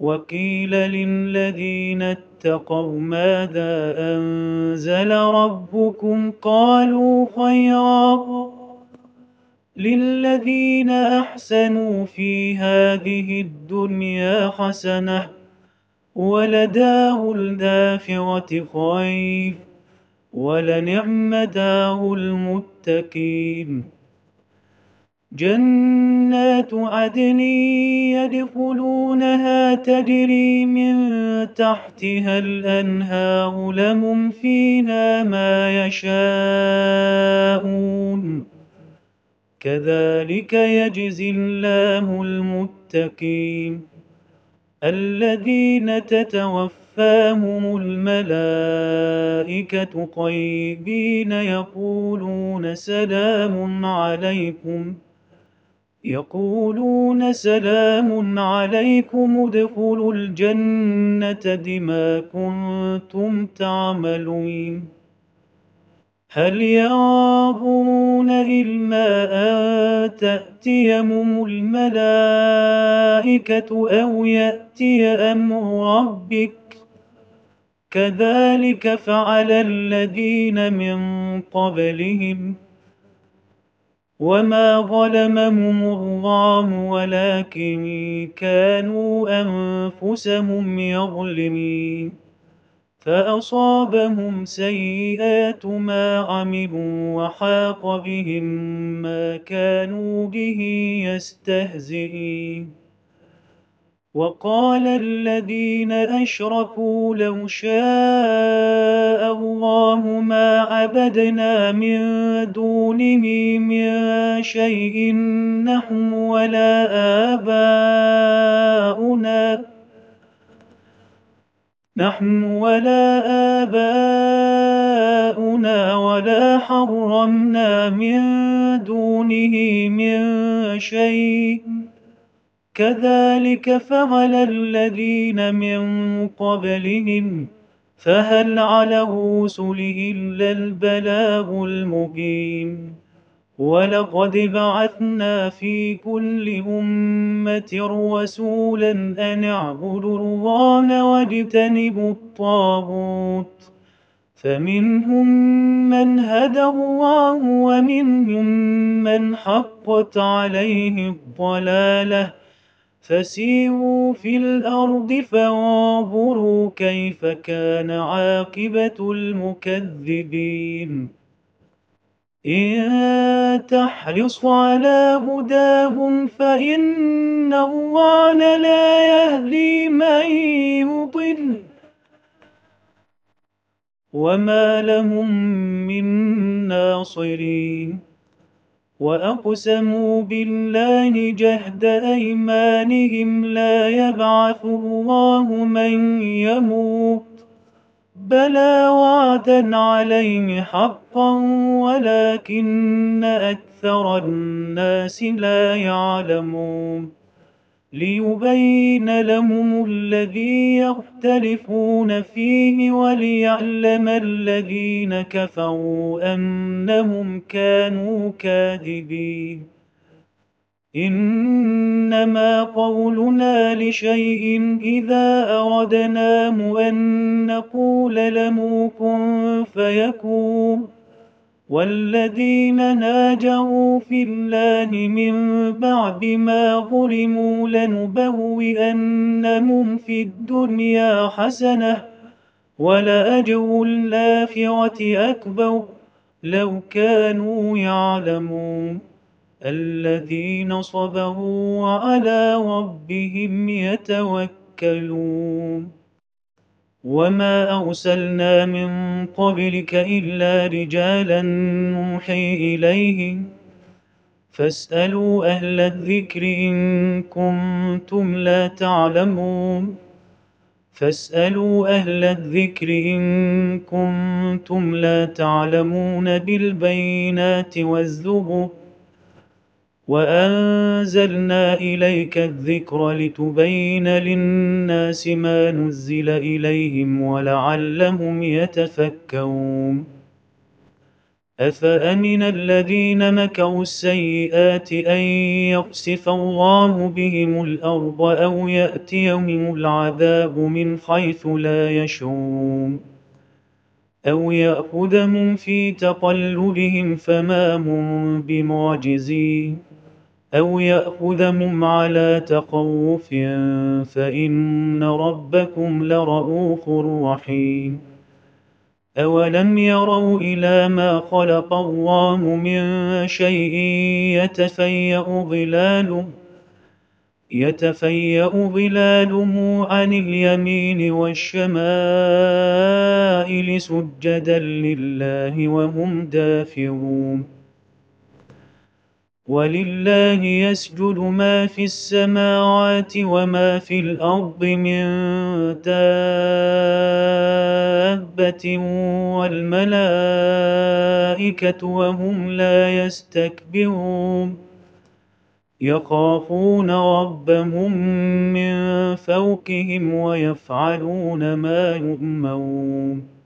وقيل للذين اتقوا ماذا أنزل ربكم قالوا خيرا للذين أحسنوا في هذه الدنيا حسنة ولدار الآخرة خير ولنعم دار المتقين جنات عدن يدخلونها تجري من تحتها الأنهار لهم فيها ما يشاءون كذلك يجزي الله المتقين الذين تتوفاهم الملائكة طيبين يقولون سلام عليكم ادخلوا الجنة بما كنتم تعملون هل ينظرون إلا أن تأتيهم الملائكة أو يأتي أمر ربك كذلك فعل الذين من قبلهم وما ظلمهم الله ولكن كانوا أنفسهم يظلمين فأصابهم سيئات ما عملوا وحاق بهم ما كانوا به يستهزئين وقال الذين أشركوا لو شاء الله ما عبدنا من دونه من شيء نحن ولا آباؤنا ولا حرمنا من دونه من شيء كذلك فعل الذين من قبلهم فهل على الرسل إلا البلاغ المبين ولقد بعثنا في كل أمة رسولا أن اعبدوا الله واجتنبوا الطاغوت فمنهم من هدى الله ومنهم من حقت عليه الضلالة فسيروا في الأرض فانظروا كيف كان عاقبة المكذبين إن تحرص على هداهم فإن الله لا يهدي من يضل وما لهم من ناصرين وأقسموا بالله جهد أيمانهم لا يبعث الله من يموت بلى وعدا عليه حقا ولكن أكثر الناس لا يعلمون ليبين لهم الذي يختلفون فيه وليعلم الذين كفروا أنهم كانوا كاذبين إنما قولنا لشيء إذا أردناه أن نقول له كن فيكون والذين هاجروا في الله من بعد ما ظلموا لنبوئنهم في الدنيا حسنة ولأجر الآخرة أكبر لو كانوا يعلمون الذين صبروا وعلى ربهم يتوكلون وما أرسلنا من قبلك إلا رجالا نوحي إليهم فاسألوا أهل الذكر إن كنتم لا تعلمون بالبينات والزبر وأنزلنا إليك الذكر لتبين للناس ما نزل إليهم ولعلهم يتفكرون أفأمن الذين مكروا السيئات أن يخسف الله بهم الأرض أو يأتيهم العذاب من حيث لا يشعرون أو يأخذهم في تقلبهم فما هم بمعجزين أو يأخذهم على تخوف فإن ربكم لرءوف رحيم أولم يروا إلى ما خلق الله من شيء يتفيأ ظلاله عن اليمين والشمائل سجدا لله وهم داخرون ولله يسجد ما في السماوات وما في الأرض من دابة والملائكة وهم لا يستكبرون يخافون ربهم من فوقهم ويفعلون ما يؤمرون